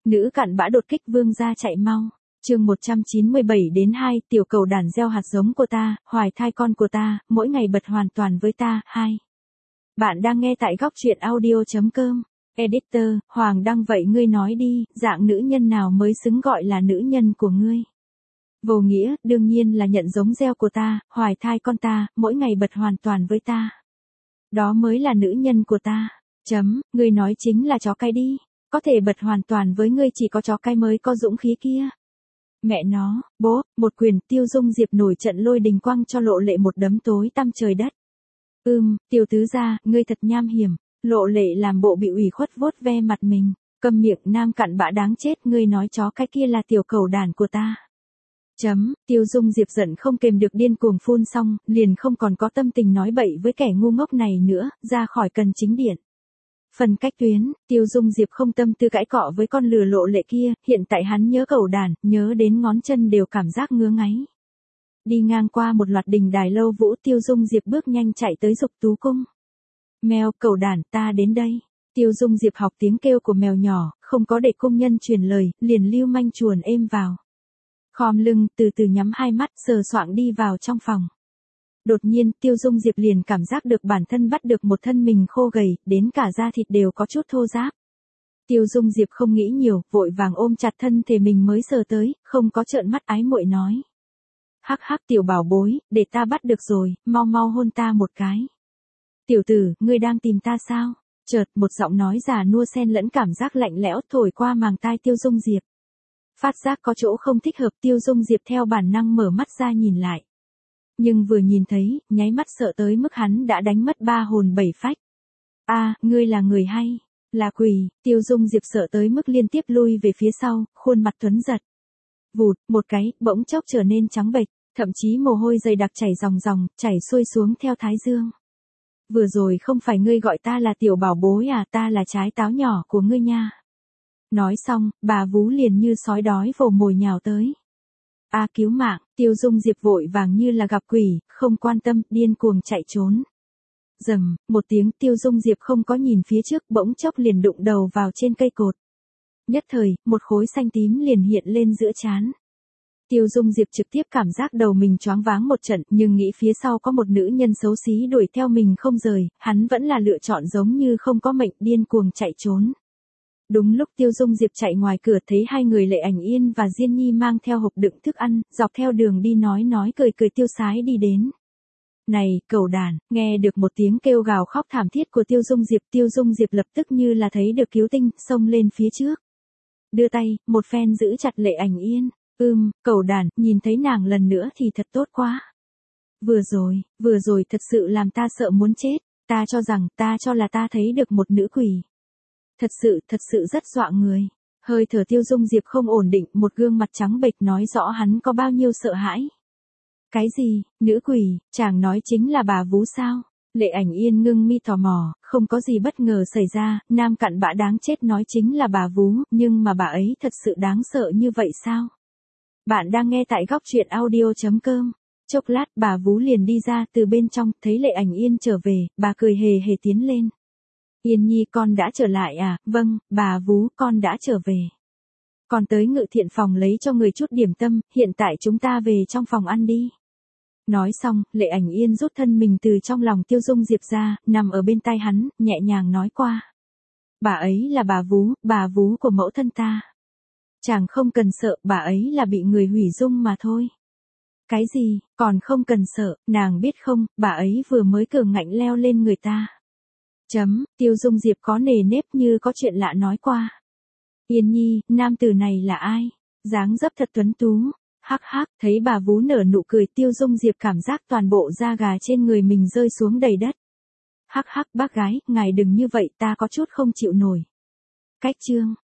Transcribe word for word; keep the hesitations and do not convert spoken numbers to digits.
Nữ cặn bã đột kích vương gia chạy mau. Chương một trăm chín mươi bảy đến hai, tiểu cầu đàn gieo hạt giống của ta, hoài thai con của ta, mỗi ngày bật hoàn toàn với ta, hai. Bạn đang nghe tại góc truyện audio chấm com. Editor, Hoàng Đăng vậy ngươi nói đi, dạng nữ nhân nào mới xứng gọi là nữ nhân của ngươi? Vô nghĩa, đương nhiên là nhận giống gieo của ta, hoài thai con ta, mỗi ngày bật hoàn toàn với ta. Đó mới là nữ nhân của ta. Chấm, ngươi nói chính là chó cái đi. Có thể bật hoàn toàn với ngươi chỉ có chó cái mới có dũng khí kia. Mẹ nó, bố, một quyền, Tiêu Dung Diệp nổi trận lôi đình quăng cho Lộ Lệ một đấm tối tăm trời đất. Ừm, Tiêu tứ gia, ngươi thật nham hiểm. Lộ Lệ làm bộ bị ủy khuất vuốt ve mặt mình. Câm miệng, nam cặn bã đáng chết, ngươi nói chó cái kia là tiểu cầu đàn của ta. Chấm, Tiêu Dung Diệp giận không kềm được điên cuồng phun xong, liền không còn có tâm tình nói bậy với kẻ ngu ngốc này nữa, ra khỏi cần chính điện. Phần cách tuyến, Tiêu Dung Diệp không tâm tư cãi cọ với con lừa Lộ Lệ kia, hiện tại hắn nhớ cầu đàn, nhớ đến ngón chân đều cảm giác ngứa ngáy. Đi ngang qua một loạt đình đài lâu vũ, Tiêu Dung Diệp bước nhanh chạy tới Dục Tú Cung. Mèo, cầu đàn, ta đến đây. Tiêu Dung Diệp học tiếng kêu của mèo nhỏ, không có để cung nhân truyền lời, liền lưu manh chuồn êm vào. Khom lưng, từ từ nhắm hai mắt, sờ soạng đi vào trong phòng. Đột nhiên, Tiêu Dung Diệp liền cảm giác được bản thân bắt được một thân mình khô gầy, đến cả da thịt đều có chút thô ráp. Tiêu Dung Diệp không nghĩ nhiều, vội vàng ôm chặt thân thể mình mới sờ tới, không có trợn mắt ái muội nói. Hắc hắc tiểu bảo bối, để ta bắt được rồi, mau mau hôn ta một cái. Tiểu tử, ngươi đang tìm ta sao? Chợt, một giọng nói già nua xen lẫn cảm giác lạnh lẽo thổi qua màng tai Tiêu Dung Diệp. Phát giác có chỗ không thích hợp, Tiêu Dung Diệp theo bản năng mở mắt ra nhìn lại. Nhưng vừa nhìn thấy, nháy mắt sợ tới mức hắn đã đánh mất ba hồn bảy phách. A, à, ngươi là người hay, là quỷ, Tiêu Dung Diệp sợ tới mức liên tiếp lui về phía sau, khuôn mặt tuấn giật. Vụt, một cái, bỗng chốc trở nên trắng bệch, thậm chí mồ hôi dày đặc chảy ròng ròng, chảy xuôi xuống theo thái dương. Vừa rồi không phải ngươi gọi ta là tiểu bảo bối à, ta là trái táo nhỏ của ngươi nha. Nói xong, bà vú liền như sói đói vồ mồi nhào tới. A à, cứu mạng, Tiêu Dung Diệp vội vàng như là gặp quỷ, không quan tâm, điên cuồng chạy trốn. Rầm, một tiếng, Tiêu Dung Diệp không có nhìn phía trước, bỗng chốc liền đụng đầu vào trên cây cột. Nhất thời, một khối xanh tím liền hiện lên giữa trán. Tiêu Dung Diệp trực tiếp cảm giác đầu mình choáng váng một trận, nhưng nghĩ phía sau có một nữ nhân xấu xí đuổi theo mình không rời, hắn vẫn là lựa chọn giống như không có mệnh, điên cuồng chạy trốn. Đúng lúc Tiêu Dung Diệp chạy ngoài cửa thấy hai người Lệ Ảnh Yên và Diên Nhi mang theo hộp đựng thức ăn, dọc theo đường đi nói nói cười cười tiêu sái đi đến. Này, cầu đàn, nghe được một tiếng kêu gào khóc thảm thiết của Tiêu Dung Diệp, Tiêu Dung Diệp lập tức như là thấy được cứu tinh, xông lên phía trước. Đưa tay, một phen giữ chặt Lệ Ảnh Yên. Ừm, cầu đàn, nhìn thấy nàng lần nữa thì thật tốt quá. Vừa rồi, vừa rồi thật sự làm ta sợ muốn chết, ta cho rằng, ta cho là ta thấy được một nữ quỷ. Thật sự, thật sự rất dọa người. Hơi thở Tiêu Dung Diệp không ổn định, một gương mặt trắng bệch nói rõ hắn có bao nhiêu sợ hãi. Cái gì, nữ quỷ, chàng nói chính là bà vú sao? Lệ Ảnh Yên ngưng mi tò mò, không có gì bất ngờ xảy ra, nam cặn bã đáng chết nói chính là bà vú, nhưng mà bà ấy thật sự đáng sợ như vậy sao? Bạn đang nghe tại góc truyện audio chấm com. Chốc lát bà vú liền đi ra từ bên trong, thấy Lệ Ảnh Yên trở về, bà cười hề hề tiến lên. Yên Nhi con đã trở lại à, vâng, bà vú con đã trở về. Con tới Ngự Thiện phòng lấy cho người chút điểm tâm, hiện tại chúng ta về trong phòng ăn đi. Nói xong, Lệ Ảnh Yên rút thân mình từ trong lòng Tiêu Dung Diệp ra, nằm ở bên tai hắn, nhẹ nhàng nói qua. Bà ấy là bà vú, bà vú của mẫu thân ta. Chàng không cần sợ, bà ấy là bị người hủy dung mà thôi. Cái gì, còn không cần sợ, nàng biết không, bà ấy vừa mới cường ngạnh leo lên người ta. Chấm, Tiêu Dung Diệp có nề nếp như có chuyện lạ nói qua. Yên Nhi, nam tử này là ai? Dáng dấp thật tuấn tú. Hắc hắc, thấy bà vú nở nụ cười, Tiêu Dung Diệp cảm giác toàn bộ da gà trên người mình rơi xuống đầy đất. Hắc hắc bác gái, ngài đừng như vậy, ta có chút không chịu nổi. Cách chương.